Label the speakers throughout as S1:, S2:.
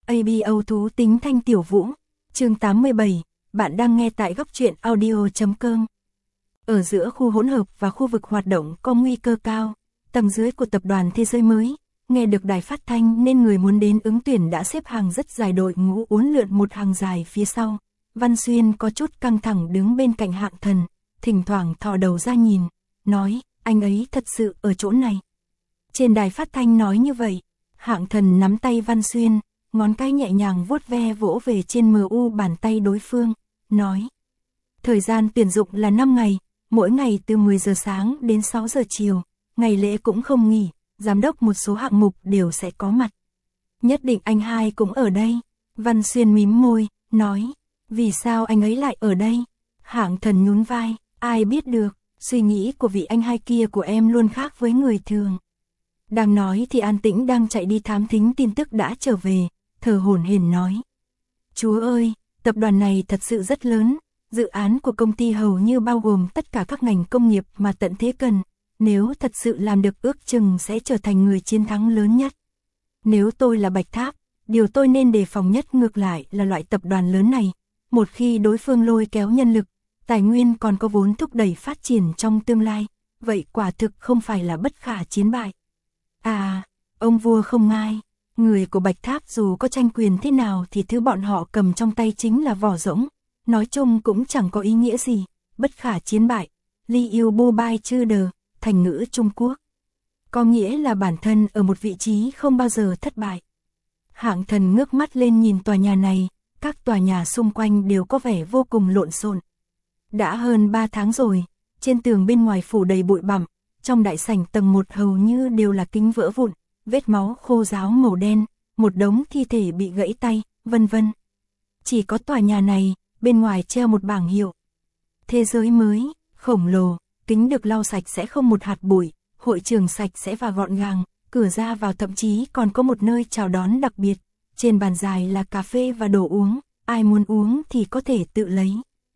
S1: ABO thú tính Thanh Tiểu Vũ, chương 87, bạn đang nghe tại góc truyện audio.com. Ở giữa khu hỗn hợp và khu vực hoạt động có nguy cơ cao, tầng dưới của tập đoàn Thế Giới Mới, nghe được đài phát thanh nên người muốn đến ứng tuyển đã xếp hàng rất dài, đội ngũ uốn lượn một hàng dài phía sau. Văn Xuyên có chút căng thẳng đứng bên cạnh Hạng Thần, thỉnh thoảng thò đầu ra nhìn, nói, anh ấy thật sự ở chỗ này. Trên đài phát thanh nói như vậy, Hạng Thần nắm tay Văn Xuyên, ngón cái nhẹ nhàng vuốt ve vỗ về trên MU bàn tay đối phương, nói. Thời gian tuyển dụng là 5 ngày, mỗi ngày từ 10 giờ sáng đến 6 giờ chiều, ngày lễ cũng không nghỉ, giám đốc một số hạng mục đều sẽ có mặt. Nhất định anh hai cũng ở đây. Văn Xuyên mím môi, nói, vì sao anh ấy lại ở đây? Hạng Thần nhún vai, ai biết được, suy nghĩ của vị anh hai kia của em luôn khác với người thường. Đang nói thì An Tĩnh đang chạy đi thám thính tin tức đã trở về, thở hổn hển nói. Chúa ơi, tập đoàn này thật sự rất lớn, dự án của công ty hầu như bao gồm tất cả các ngành công nghiệp mà tận thế cần, nếu thật sự làm được ước chừng sẽ trở thành người chiến thắng lớn nhất. Nếu tôi là Bạch Tháp, điều tôi nên đề phòng nhất ngược lại là loại tập đoàn lớn này, một khi đối phương lôi kéo nhân lực, tài nguyên còn có vốn thúc đẩy phát triển trong tương lai, vậy quả thực không phải là bất khả chiến bại. À, ông vua không ngai, người của Bạch Tháp dù có tranh quyền thế nào thì thứ bọn họ cầm trong tay chính là vỏ rỗng, nói chung cũng chẳng có ý nghĩa gì, bất khả chiến bại, Li yêu bô bai chư đờ, thành ngữ Trung Quốc. Có nghĩa là bản thân ở một vị trí không bao giờ thất bại. Hạng Thần ngước mắt lên nhìn tòa nhà này, các tòa nhà xung quanh đều có vẻ vô cùng lộn xộn. Đã hơn 3 tháng rồi, trên tường bên ngoài phủ đầy bụi bặm, trong đại sảnh tầng 1 hầu như đều là kính vỡ vụn, vết máu khô ráo màu đen, một đống thi thể bị gãy tay, vân vân. Chỉ có tòa nhà này, bên ngoài treo một bảng hiệu. Thế Giới Mới, khổng lồ, kính được lau sạch sẽ không một hạt bụi, hội trường sạch sẽ và gọn gàng, cửa ra vào thậm chí còn có một nơi chào đón đặc biệt, trên bàn dài là cà phê và đồ uống, ai muốn uống thì có thể tự lấy.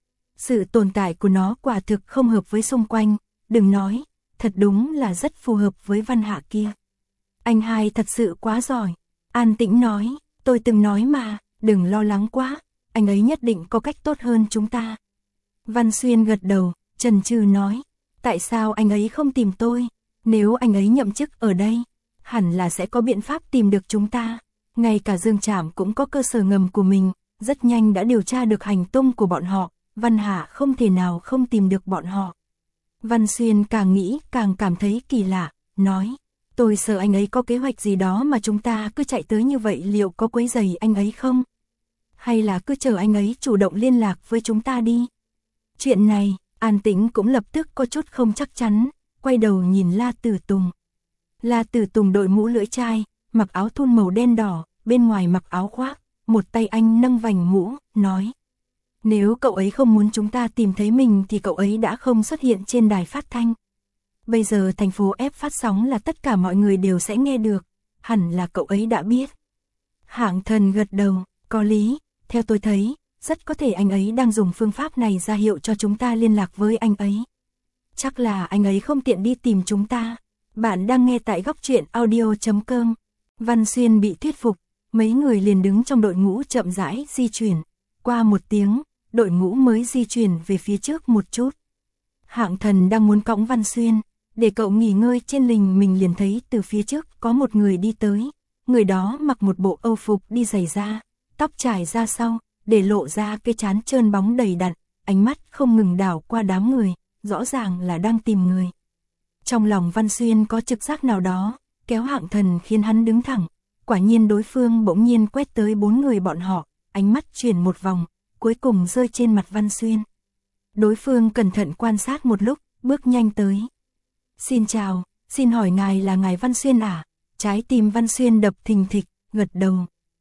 S1: Sự tồn tại của nó quả thực không hợp với xung quanh, đừng nói, thật đúng là rất phù hợp với Văn Hạ kia. Anh hai thật sự quá giỏi. An Tĩnh nói, tôi từng nói mà, đừng lo lắng quá, anh ấy nhất định có cách tốt hơn chúng ta. Văn Xuyên gật đầu, chần chừ nói, tại sao anh ấy không tìm tôi? Nếu anh ấy nhậm chức ở đây, hẳn là sẽ có biện pháp tìm được chúng ta. Ngay cả Dương Trảm cũng có cơ sở ngầm của mình, rất nhanh đã điều tra được hành tung của bọn họ, Văn Hạ không thể nào không tìm được bọn họ. Văn Xuyên càng nghĩ càng cảm thấy kỳ lạ, nói, tôi sợ anh ấy có kế hoạch gì đó mà chúng ta cứ chạy tới như vậy liệu có quấy rầy anh ấy không? Hay là cứ chờ anh ấy chủ động liên lạc với chúng ta đi? Chuyện này, An Tĩnh cũng lập tức có chút không chắc chắn, quay đầu nhìn La Tử Tùng. La Tử Tùng đội mũ lưỡi chai, mặc áo thun màu đen đỏ, bên ngoài mặc áo khoác, một tay anh nâng vành mũ, nói. Nếu cậu ấy không muốn chúng ta tìm thấy mình thì cậu ấy đã không xuất hiện trên đài phát thanh. Bây giờ thành phố F phát sóng là tất cả mọi người đều sẽ nghe được, hẳn là cậu ấy đã biết. Hạng Thần gật đầu, có lý, theo tôi thấy, rất có thể anh ấy đang dùng phương pháp này ra hiệu cho chúng ta liên lạc với anh ấy. Chắc là anh ấy không tiện đi tìm chúng ta. Bạn đang nghe tại góc truyện audio.com. Văn Xuyên bị thuyết phục, mấy người liền đứng trong đội ngũ chậm rãi di chuyển. Qua một tiếng, đội ngũ mới di chuyển về phía trước một chút. Hạng Thần đang muốn cõng Văn Xuyên, để cậu nghỉ ngơi trên lình mình liền thấy từ phía trước có một người đi tới. Người đó mặc một bộ âu phục đi giày da, tóc trải ra sau, để lộ ra cái trán trơn bóng đầy đặn, ánh mắt không ngừng đảo qua đám người, rõ ràng là đang tìm người. Trong lòng Văn Xuyên có trực giác nào đó, kéo Hạng Thần khiến hắn đứng thẳng, quả nhiên đối phương bỗng nhiên quét tới 4 người bọn họ, ánh mắt chuyển một vòng, cuối cùng rơi trên mặt Văn Xuyên. Đối phương cẩn thận quan sát một lúc, bước nhanh tới. Xin chào, xin hỏi ngài là ngài Văn Xuyên à? Trái tim Văn Xuyên đập thình thịch, gật đầu.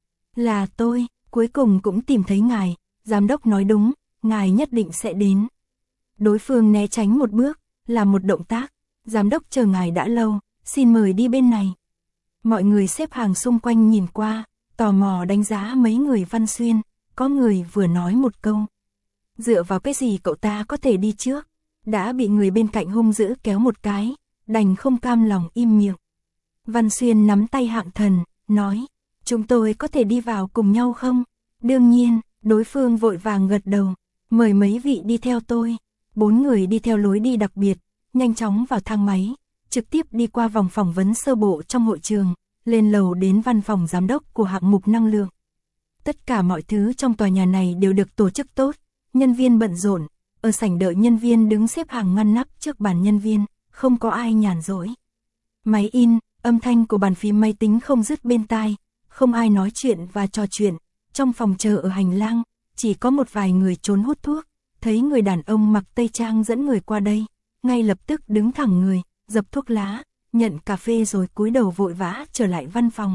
S1: Là tôi, cuối cùng cũng tìm thấy ngài, giám đốc nói đúng, ngài nhất định sẽ đến. Đối phương né tránh một bước, làm một động tác, giám đốc chờ ngài đã lâu, xin mời đi bên này. Mọi người xếp hàng xung quanh nhìn qua, tò mò đánh giá mấy người Văn Xuyên, có người vừa nói một câu. Dựa vào cái gì cậu ta có thể đi trước, đã bị người bên cạnh hung dữ kéo một cái, đành không cam lòng im miệng. Văn Xuyên nắm tay Hạng Thần, nói, Chúng tôi có thể đi vào cùng nhau không? Đương nhiên, đối phương vội vàng gật đầu. Mời mấy vị đi theo tôi. 4 người đi theo lối đi đặc biệt, nhanh chóng vào thang máy, trực tiếp đi qua vòng phỏng vấn sơ bộ trong hội trường, lên lầu đến văn phòng giám đốc của hạng mục năng lượng. Tất cả mọi thứ trong tòa nhà này đều được tổ chức tốt, nhân viên bận rộn, ở sảnh đợi nhân viên đứng xếp hàng ngăn nắp trước bàn nhân viên, không có ai nhàn rỗi. Máy in, âm thanh của bàn phím máy tính không dứt bên tai, không ai nói chuyện và trò chuyện, trong phòng chờ ở hành lang, chỉ có một vài người trốn hút thuốc, thấy người đàn ông mặc tây trang dẫn người qua đây, ngay lập tức đứng thẳng người, dập thuốc lá, nhận cà phê rồi cúi đầu vội vã trở lại văn phòng.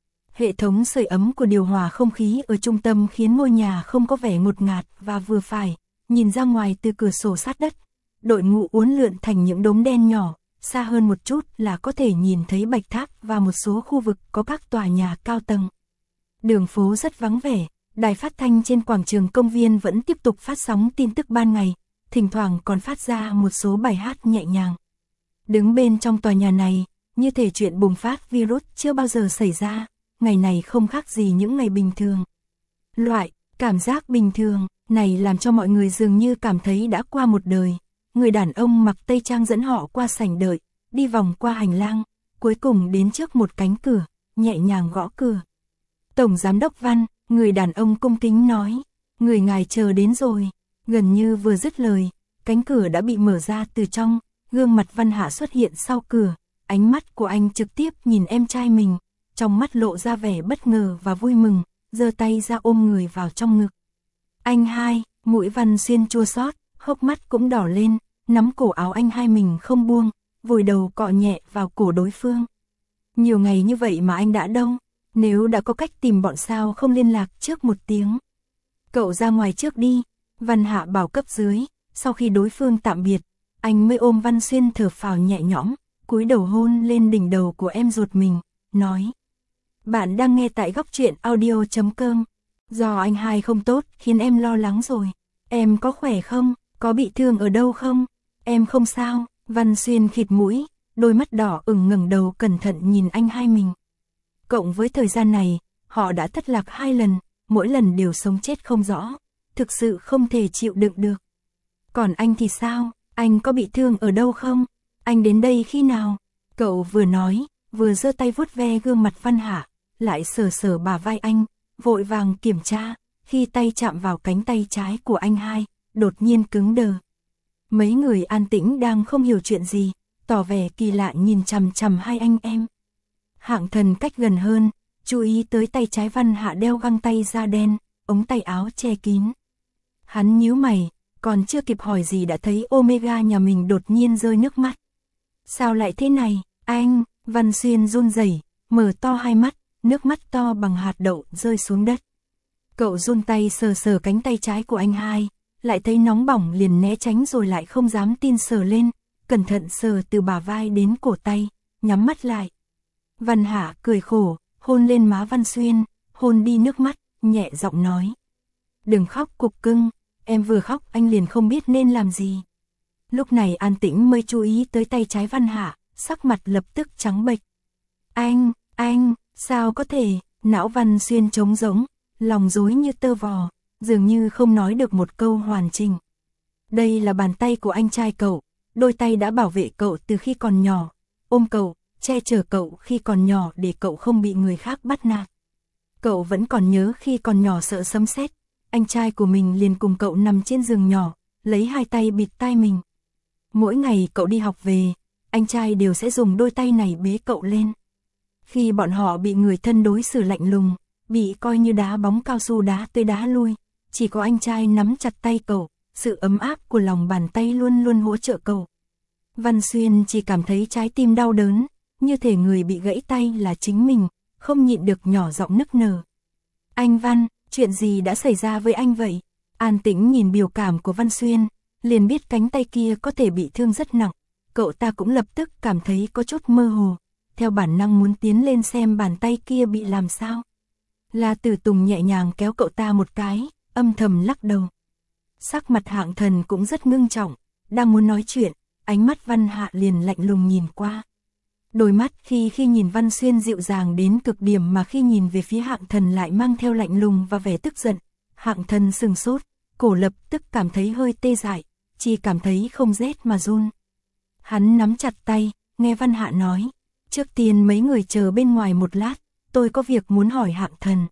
S1: Hệ thống sưởi ấm của điều hòa không khí ở trung tâm khiến ngôi nhà không có vẻ ngột ngạt và vừa phải, nhìn ra ngoài từ cửa sổ sát đất, đội ngũ uốn lượn thành những đốm đen nhỏ, xa hơn một chút là có thể nhìn thấy Bạch Tháp và một số khu vực có các tòa nhà cao tầng. Đường phố rất vắng vẻ, đài phát thanh trên quảng trường công viên vẫn tiếp tục phát sóng tin tức ban ngày, thỉnh thoảng còn phát ra một số bài hát nhẹ nhàng. Đứng bên trong tòa nhà này, như thể chuyện bùng phát virus chưa bao giờ xảy ra, ngày này không khác gì những ngày bình thường. Loại cảm giác bình thường này làm cho mọi người dường như cảm thấy đã qua một đời. Người đàn ông mặc tây trang dẫn họ qua sảnh đợi, đi vòng qua hành lang, cuối cùng đến trước một cánh cửa, nhẹ nhàng gõ cửa. Tổng giám đốc Văn, người đàn ông cung kính nói, người ngài chờ đến rồi. Gần như vừa dứt lời, cánh cửa đã bị mở ra từ trong, gương mặt Văn Hạ xuất hiện sau cửa, ánh mắt của anh trực tiếp nhìn em trai mình, trong mắt lộ ra vẻ bất ngờ và vui mừng, giơ tay ra ôm người vào trong ngực. Anh hai, mũi Văn Xuyên chua xót, hốc mắt cũng đỏ lên, nắm cổ áo anh hai mình không buông, vùi đầu cọ nhẹ vào cổ đối phương. Nhiều ngày như vậy mà anh đã đâu, nếu đã có cách tìm bọn sao không liên lạc trước một tiếng. Cậu ra ngoài trước đi, Văn Hạ bảo cấp dưới, sau khi đối phương tạm biệt, anh mới ôm Văn Xuyên thở phào nhẹ nhõm, cúi đầu hôn lên đỉnh đầu của em ruột mình, nói. Bạn đang nghe tại góc truyện audio.com. Do anh hai không tốt khiến em lo lắng rồi. Em có khỏe không? Có bị thương ở đâu không? Em không sao. Văn Xuyên khịt mũi, đôi mắt đỏ ửng ngẩng đầu cẩn thận nhìn anh hai mình. Cộng với thời gian này, họ đã thất lạc 2 lần, mỗi lần đều sống chết không rõ. Thực sự không thể chịu đựng được. Còn anh thì sao? Anh có bị thương ở đâu không? Anh đến đây khi nào? Cậu vừa nói, vừa giơ tay vuốt ve gương mặt Văn Hạ, lại sờ sờ bả vai anh, vội vàng kiểm tra, khi tay chạm vào cánh tay trái của anh hai, đột nhiên cứng đờ. Mấy người an tĩnh đang không hiểu chuyện gì, tỏ vẻ kỳ lạ nhìn chằm chằm hai anh em. Hạng Thần cách gần hơn, chú ý tới tay trái Văn Hạ đeo găng tay da đen, ống tay áo che kín. Hắn nhíu mày, còn chưa kịp hỏi gì đã thấy Omega nhà mình đột nhiên rơi nước mắt. Sao lại thế này, anh? Văn Xuyên run rẩy, mở to hai mắt, nước mắt to bằng hạt đậu rơi xuống đất. Cậu run tay sờ sờ cánh tay trái của anh hai, lại thấy nóng bỏng liền né tránh rồi lại không dám tin sờ lên, cẩn thận sờ từ bả vai đến cổ tay, nhắm mắt lại. Văn Hạ cười khổ, hôn lên má Văn Xuyên, hôn đi nước mắt, nhẹ giọng nói. Đừng khóc cục cưng, em vừa khóc anh liền không biết nên làm gì. Lúc này an tĩnh mới chú ý tới tay trái Văn Hạ, sắc mặt lập tức trắng bệch. Anh, sao có thể, não Văn Xuyên trống rỗng, lòng rối như tơ vò, dường như không nói được một câu hoàn chỉnh. Đây là bàn tay của anh trai cậu, đôi tay đã bảo vệ cậu từ khi còn nhỏ, ôm cậu, che chở cậu khi còn nhỏ để cậu không bị người khác bắt nạt. Cậu vẫn còn nhớ khi còn nhỏ sợ sấm sét, anh trai của mình liền cùng cậu nằm trên giường nhỏ, lấy hai tay bịt tai mình. Mỗi ngày cậu đi học về, anh trai đều sẽ dùng đôi tay này bế cậu lên. Khi bọn họ bị người thân đối xử lạnh lùng, bị coi như đá bóng cao su đá tới đá lui, chỉ có anh trai nắm chặt tay cậu, sự ấm áp của lòng bàn tay luôn luôn hỗ trợ cậu. Văn Xuyên chỉ cảm thấy trái tim đau đớn, như thể người bị gãy tay là chính mình, không nhịn được nhỏ giọng nức nở. Anh Văn, chuyện gì đã xảy ra với anh vậy? An Tĩnh nhìn biểu cảm của Văn Xuyên, liền biết cánh tay kia có thể bị thương rất nặng, cậu ta cũng lập tức cảm thấy có chút mơ hồ, theo bản năng muốn tiến lên xem bàn tay kia bị làm sao. La Tử Tùng nhẹ nhàng kéo cậu ta một cái, âm thầm lắc đầu. Sắc mặt Hạng Thần cũng rất ngưng trọng, đang muốn nói chuyện, ánh mắt Văn Hạ liền lạnh lùng nhìn qua. Đôi mắt khi nhìn Văn Xuyên dịu dàng đến cực điểm mà khi nhìn về phía Hạng Thần lại mang theo lạnh lùng và vẻ tức giận. Hạng Thần sừng sốt, cổ lập tức cảm thấy hơi tê dại, chỉ cảm thấy không rét mà run. Hắn nắm chặt tay, nghe Văn Hạ nói, trước tiên mấy người chờ bên ngoài một lát, tôi có việc muốn hỏi Hạng Thần.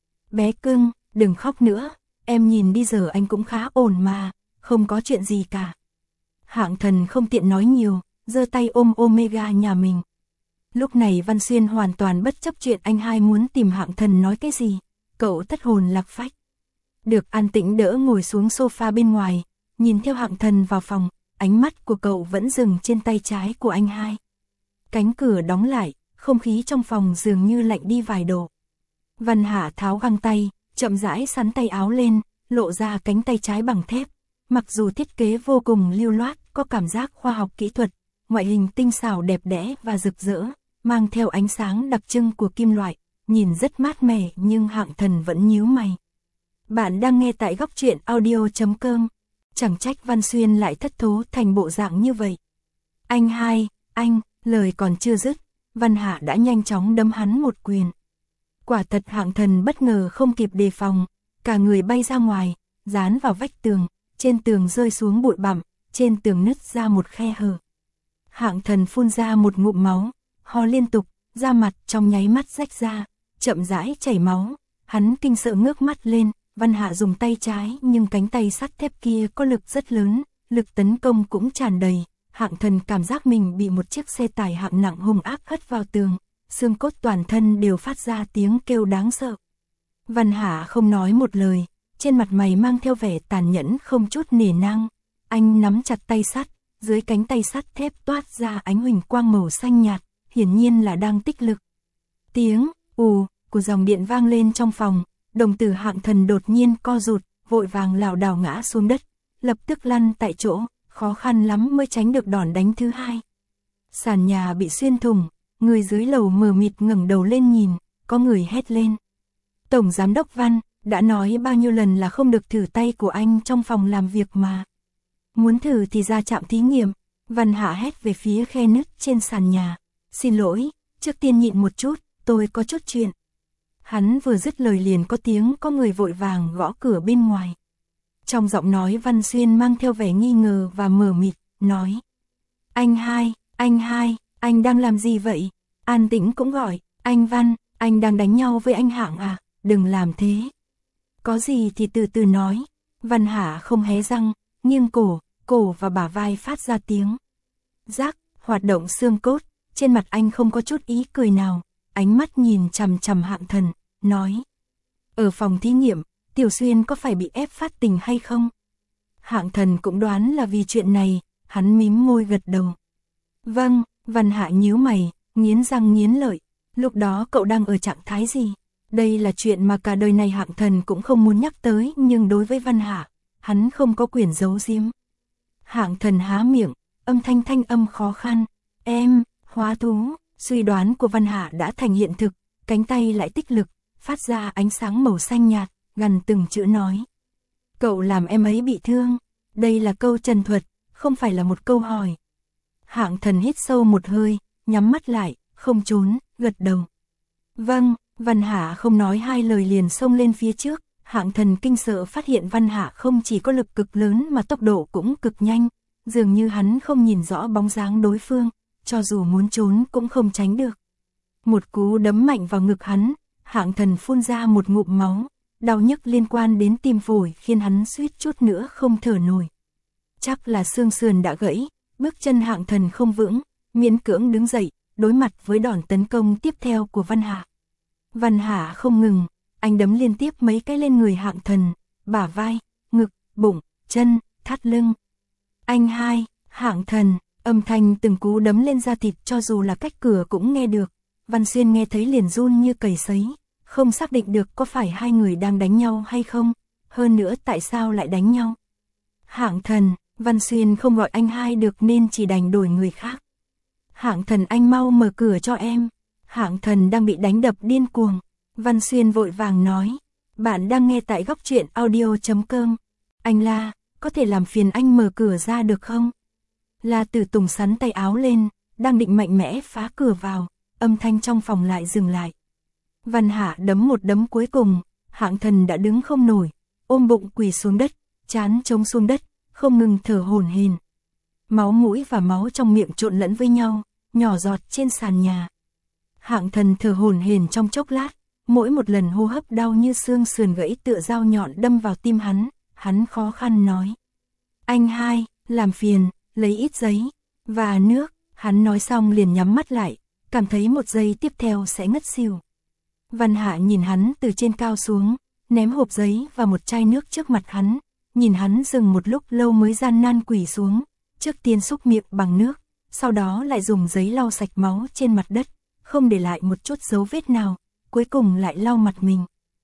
S1: Bé cưng, đừng khóc nữa, em nhìn đi giờ anh cũng khá ổn mà, không có chuyện gì cả. Hạng Thần không tiện nói nhiều, giơ tay ôm Omega nhà mình. Lúc này Văn Xuyên hoàn toàn bất chấp chuyện anh hai muốn tìm Hạng Thần nói cái gì, cậu thất hồn lạc phách. Được an tĩnh đỡ ngồi xuống sofa bên ngoài, nhìn theo Hạng Thần vào phòng, ánh mắt của cậu vẫn dừng trên tay trái của anh hai. Cánh cửa đóng lại, không khí trong phòng dường như lạnh đi vài độ. Văn Hạ tháo găng tay, chậm rãi xắn tay áo lên, lộ ra cánh tay trái bằng thép. Mặc dù thiết kế vô cùng lưu loát, có cảm giác khoa học kỹ thuật, ngoại hình tinh xảo đẹp đẽ và rực rỡ, mang theo ánh sáng đặc trưng của kim loại, nhìn rất mát mẻ nhưng Hạng Thần vẫn nhíu mày. Bạn đang nghe tại góc truyện audio.com. Chẳng trách Văn Xuyên lại thất thố thành bộ dạng như vậy. Anh hai, anh, lời còn chưa dứt, Văn Hạ đã nhanh chóng đấm hắn một quyền. Quả thật Hạng Thần bất ngờ không kịp đề phòng, cả người bay ra ngoài, dán vào vách tường, trên tường rơi xuống bụi bặm, trên tường nứt ra một khe hở. Hạng Thần phun ra một ngụm máu, ho liên tục, da mặt trong nháy mắt rách ra, chậm rãi chảy máu, hắn kinh sợ ngước mắt lên. Văn Hạ dùng tay trái nhưng cánh tay sắt thép kia có lực rất lớn, lực tấn công cũng tràn đầy. Hạng Thần cảm giác mình bị một chiếc xe tải hạng nặng hung ác hất vào tường, xương cốt toàn thân đều phát ra tiếng kêu đáng sợ. Văn Hạ không nói một lời, trên mặt mày mang theo vẻ tàn nhẫn không chút nể nang. Anh nắm chặt tay sắt, dưới cánh tay sắt thép toát ra ánh huỳnh quang màu xanh nhạt, hiển nhiên là đang tích lực. Tiếng ù của dòng điện vang lên trong phòng. Đồng tử Hạng Thần đột nhiên co rụt, vội vàng lảo đảo ngã xuống đất, lập tức lăn tại chỗ, khó khăn lắm mới tránh được đòn đánh thứ hai. Sàn nhà bị xuyên thủng, người dưới lầu mờ mịt ngẩng đầu lên nhìn, có người hét lên. Tổng giám đốc Văn, đã nói bao nhiêu lần là không được thử tay của anh trong phòng làm việc mà. Muốn thử thì ra trạm thí nghiệm. Văn Hạ hét về phía khe nứt trên sàn nhà. Xin lỗi, trước tiên nhịn một chút, tôi có chút chuyện. Hắn vừa dứt lời liền có tiếng có người vội vàng gõ cửa bên ngoài. Trong giọng nói Văn Xuyên mang theo vẻ nghi ngờ và mờ mịt, nói. Anh hai, anh đang làm gì vậy? An Tĩnh cũng gọi, anh Văn, anh đang đánh nhau với anh Hạng à, đừng làm thế. Có gì thì từ từ nói. Văn Hạ không hé răng, nghiêng cổ và bả vai phát ra tiếng. Rắc, hoạt động xương cốt, trên mặt anh không có chút ý cười nào, ánh mắt nhìn chằm chằm Hạng Thần, nói. Ở phòng thí nghiệm, Tiểu Xuyên có phải bị ép phát tình hay không? Hạng Thần cũng đoán là vì chuyện này, hắn mím môi gật đầu. Vâng, Văn Hạ nhíu mày, nghiến răng nghiến lợi, lúc đó cậu đang ở trạng thái gì? Đây là chuyện mà cả đời này Hạng Thần cũng không muốn nhắc tới, nhưng đối với Văn Hạ, hắn không có quyền giấu giếm. Hạng Thần há miệng, âm thanh âm khó khăn, em, hóa thú. Suy đoán của Văn Hạ đã thành hiện thực, cánh tay lại tích lực, phát ra ánh sáng màu xanh nhạt, gần từng chữ nói. Cậu làm em ấy bị thương, đây là câu trần thuật, không phải là một câu hỏi. Hạng Thần hít sâu một hơi, nhắm mắt lại, không trốn, gật đầu. Vâng, Văn Hạ không nói hai lời liền xông lên phía trước. Hạng Thần kinh sợ phát hiện Văn Hạ không chỉ có lực cực lớn mà tốc độ cũng cực nhanh, dường như hắn không nhìn rõ bóng dáng đối phương, cho dù muốn trốn cũng không tránh được. Một cú đấm mạnh vào ngực hắn, Hạng Thần phun ra một ngụm máu, đau nhức liên quan đến tim phổi khiến hắn suýt chút nữa không thở nổi. Chắc là xương sườn đã gãy, bước chân Hạng Thần không vững, miễn cưỡng đứng dậy, đối mặt với đòn tấn công tiếp theo của Văn Hạ. Văn Hạ không ngừng, anh đấm liên tiếp mấy cái lên người Hạng Thần, bả vai, ngực, bụng, chân, thắt lưng. Anh hai, Hạng Thần, âm thanh từng cú đấm lên da thịt cho dù là cách cửa cũng nghe được. Văn Xuyên nghe thấy liền run như cầy sấy, không xác định được có phải hai người đang đánh nhau hay không, hơn nữa tại sao lại đánh nhau. Hạng Thần, Văn Xuyên không gọi anh hai được nên chỉ đành đổi người khác. Hạng Thần, anh mau mở cửa cho em. Hạng Thần đang bị đánh đập điên cuồng. Văn Xuyên vội vàng nói, bạn đang nghe tại góc truyện audio.com. Anh La, có thể làm phiền anh mở cửa ra được không? La Tử Tùng sắn tay áo lên, đang định mạnh mẽ phá cửa vào, âm thanh trong phòng lại dừng lại. Văn Hạ đấm một đấm cuối cùng, Hạng Thần đã đứng không nổi, ôm bụng quỳ xuống đất, trán chống xuống đất, không ngừng thở hổn hển. Máu mũi và máu trong miệng trộn lẫn với nhau, nhỏ giọt trên sàn nhà. Hạng Thần thở hổn hển trong chốc lát, mỗi một lần hô hấp đau như xương sườn gãy tựa dao nhọn đâm vào tim hắn khó khăn nói. Anh hai, làm phiền, lấy ít giấy và nước, hắn nói xong liền nhắm mắt lại, cảm thấy một giây tiếp theo sẽ ngất xỉu. Văn Hạ nhìn hắn từ trên cao xuống, ném hộp giấy và một chai nước trước mặt hắn, nhìn hắn dừng một lúc lâu mới gian nan quỳ xuống, trước tiên xúc miệng bằng nước, sau đó lại dùng giấy lau sạch máu trên mặt đất, không để lại một chút dấu vết nào, cuối cùng lại lau mặt mình.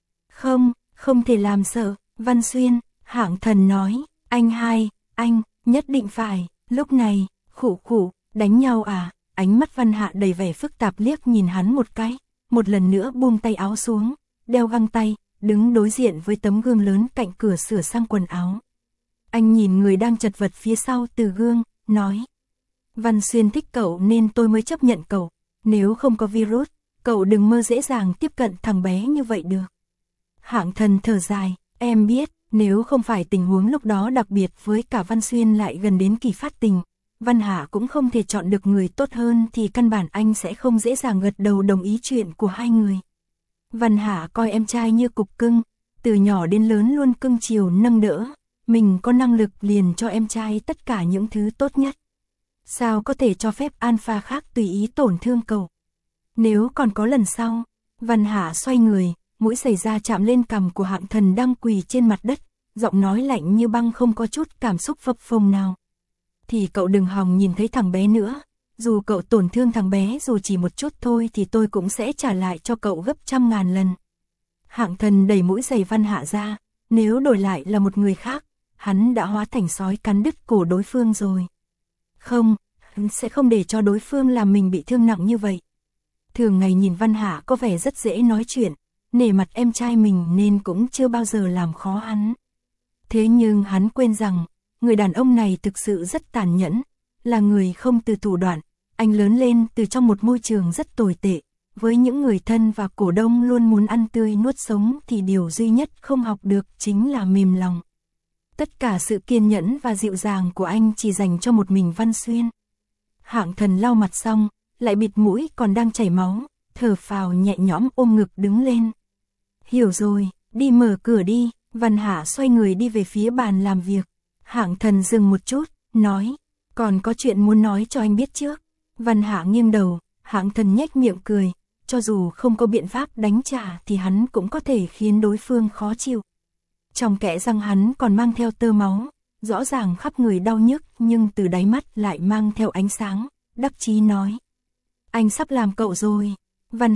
S1: Không thể làm sợ, Văn Xuyên, Hạng Thần nói, anh hai, anh, nhất định phải, lúc này, khụ, đánh nhau à, ánh mắt Văn Hạ đầy vẻ phức tạp liếc nhìn hắn một cái, một lần nữa buông tay áo xuống, đeo găng tay, đứng đối diện với tấm gương lớn cạnh cửa sửa sang quần áo. Anh nhìn người đang chật vật phía sau từ gương, nói. Văn Xuyên thích cậu nên tôi mới chấp nhận cậu, nếu không có virus, cậu đừng mơ dễ dàng tiếp cận thằng bé như vậy được. Hạng Thần thở dài, em biết, nếu không phải tình huống lúc đó đặc biệt với cả Văn Xuyên lại gần đến kỳ phát tình, Văn Hạ cũng không thể chọn được người tốt hơn thì căn bản anh sẽ không dễ dàng gật đầu đồng ý chuyện của hai người. Văn Hạ coi em trai như cục cưng, từ nhỏ đến lớn luôn cưng chiều nâng đỡ, mình có năng lực liền cho em trai tất cả những thứ tốt nhất. Sao có thể cho phép alpha khác tùy ý tổn thương cậu? Nếu còn có lần sau, Văn Hạ xoay người, mũi giày da chạm lên cằm của Hạng Thần đang quỳ trên mặt đất, giọng nói lạnh như băng không có chút cảm xúc phập phồng nào. Thì cậu đừng hòng nhìn thấy thằng bé nữa, dù cậu tổn thương thằng bé dù chỉ một chút thôi thì tôi cũng sẽ trả lại cho cậu gấp 100.000 lần. Hạng Thần đẩy mũi giày Văn Hạ ra, nếu đổi lại là một người khác, hắn đã hóa thành sói cắn đứt cổ đối phương rồi. Không, hắn sẽ không để cho đối phương làm mình bị thương nặng như vậy. Thường ngày nhìn Văn Hạ có vẻ rất dễ nói chuyện, nể mặt em trai mình nên cũng chưa bao giờ làm khó hắn. Thế nhưng hắn quên rằng, người đàn ông này thực sự rất tàn nhẫn, là người không từ thủ đoạn. Anh lớn lên từ trong một môi trường rất tồi tệ, với những người thân và cổ đông luôn muốn ăn tươi nuốt sống thì điều duy nhất không học được chính là mềm lòng. Tất cả sự kiên nhẫn và dịu dàng của anh chỉ dành cho một mình Văn Xuyên. Hạng Thần lau mặt xong, lại bịt mũi còn đang chảy máu, thở phào nhẹ nhõm ôm ngực đứng lên. Hiểu rồi, đi mở cửa đi. Văn Hạ xoay người đi về phía bàn làm việc. Hạng Thần dừng một chút, nói, còn có chuyện muốn nói cho anh biết trước. Văn Hạ nghiêng đầu, Hạng Thần nhếch miệng cười, cho dù không có biện pháp đánh trả thì hắn cũng có thể khiến đối phương khó chịu. Trong kẽ răng hắn còn mang theo tơ máu, rõ ràng khắp người đau nhức nhưng từ đáy mắt lại mang theo ánh sáng, đắc chí nói. Anh sắp làm cậu rồi. Văn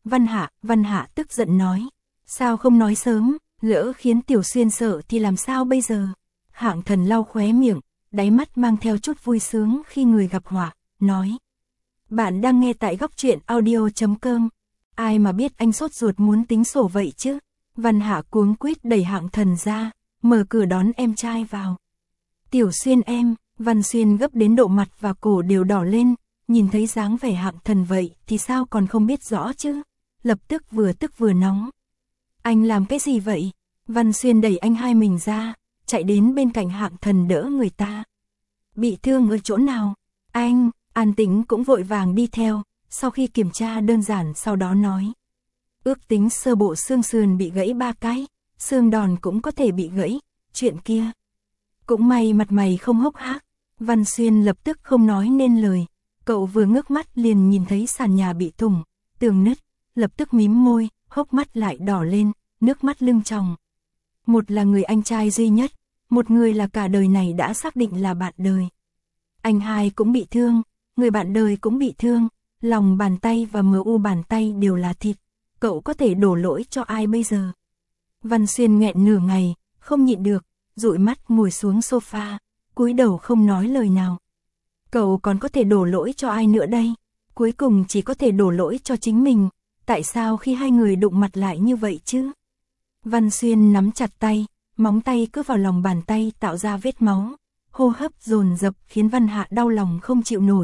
S1: Hạ tức giận nói, sao không nói sớm, lỡ khiến Tiểu Xuyên sợ thì làm sao bây giờ? Hạng Thần lau khóe miệng, đáy mắt mang theo chút vui sướng khi người gặp họa, nói. Bạn đang nghe tại góc truyện audio.com. Ai mà biết anh sốt ruột muốn tính sổ vậy chứ? Văn Hạ cuống quýt đẩy Hạng Thần ra, mở cửa đón em trai vào. Tiểu Xuyên em, Văn Xuyên gấp đến độ mặt và cổ đều đỏ lên, nhìn thấy dáng vẻ Hạng Thần vậy thì sao còn không biết rõ chứ? Lập tức vừa nóng. Anh làm cái gì vậy? Văn Xuyên đẩy anh hai mình ra, chạy đến bên cạnh Hạng Thần đỡ người ta. Bị thương ở chỗ nào? Anh, An Tĩnh cũng vội vàng đi theo, sau khi kiểm tra đơn giản sau đó nói. Ước tính sơ bộ xương sườn bị gãy 3 cái, xương đòn cũng có thể bị gãy, chuyện kia. Cũng may mặt mày không hốc hác. Văn Xuyên lập tức không nói nên lời, cậu vừa ngước mắt liền nhìn thấy sàn nhà bị thủng, tường nứt, lập tức mím môi, hốc mắt lại đỏ lên, nước mắt lưng tròng. Một là người anh trai duy nhất, một người là cả đời này đã xác định là bạn đời. Anh hai cũng bị thương, người bạn đời cũng bị thương, lòng bàn tay và mu bàn tay đều là thịt, cậu có thể đổ lỗi cho ai bây giờ? Văn Xuyên nghẹn nửa ngày, không nhịn được, dụi mắt ngồi xuống sofa, cúi đầu không nói lời nào. Cậu còn có thể đổ lỗi cho ai nữa đây? Cuối cùng chỉ có thể đổ lỗi cho chính mình, tại sao khi hai người đụng mặt lại như vậy chứ? Văn Xuyên nắm chặt tay, móng tay cứ vào lòng bàn tay tạo ra vết máu, hô hấp dồn dập khiến Văn Hạ đau lòng không chịu nổi,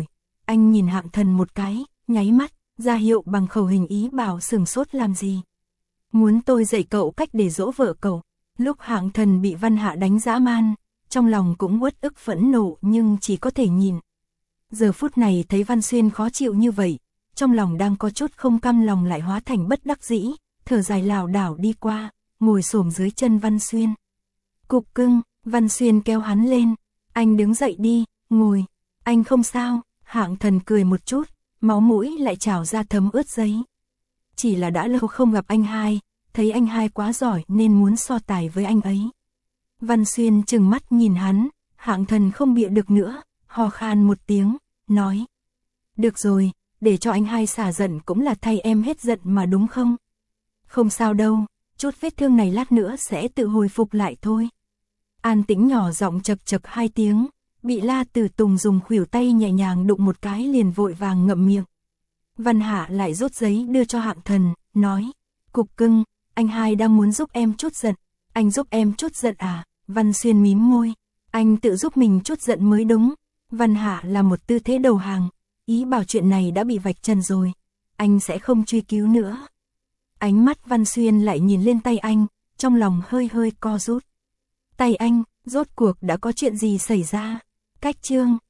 S1: Anh nhìn Hạng Thần một cái, nháy mắt, ra hiệu bằng khẩu hình ý bảo sửng sốt làm gì. Muốn tôi dạy cậu cách để dỗ vợ cậu. Lúc Hạng Thần bị Văn Hạ đánh dã man, trong lòng cũng uất ức phẫn nộ nhưng chỉ có thể nhìn. Giờ phút này thấy Văn Xuyên khó chịu như vậy, trong lòng đang có chút không cam lòng lại hóa thành bất đắc dĩ, thở dài lảo đảo đi qua, ngồi xổm dưới chân Văn Xuyên. Cục cưng, Văn Xuyên kéo hắn lên, anh đứng dậy đi, ngồi, anh không sao. Hạng Thần cười một chút, máu mũi lại trào ra thấm ướt giấy. Chỉ là đã lâu không gặp anh hai, thấy anh hai quá giỏi nên muốn so tài với anh ấy. Văn Xuyên trừng mắt nhìn hắn, Hạng Thần không bịa được nữa, hò khan một tiếng, nói. Được rồi, để cho anh hai xả giận cũng là thay em hết giận mà đúng không? Không sao đâu, chút vết thương này lát nữa sẽ tự hồi phục lại thôi. An Tĩnh nhỏ giọng chật chật 2 tiếng, bị La Tử Tùng dùng khuỷu tay nhẹ nhàng đụng một cái liền vội vàng ngậm miệng. Văn Hạ lại rút giấy đưa cho Hạng Thần, nói, cục cưng, anh hai đang muốn giúp em chút giận, anh giúp em chút giận à? Văn Xuyên mím môi, anh tự giúp mình chút giận mới đúng. Văn Hạ là một tư thế đầu hàng, ý bảo chuyện này đã bị vạch trần rồi, anh sẽ không truy cứu nữa. Ánh mắt Văn Xuyên lại nhìn lên tay anh, trong lòng hơi hơi co rút. Tay anh, rốt cuộc đã có chuyện gì xảy ra? Cách chương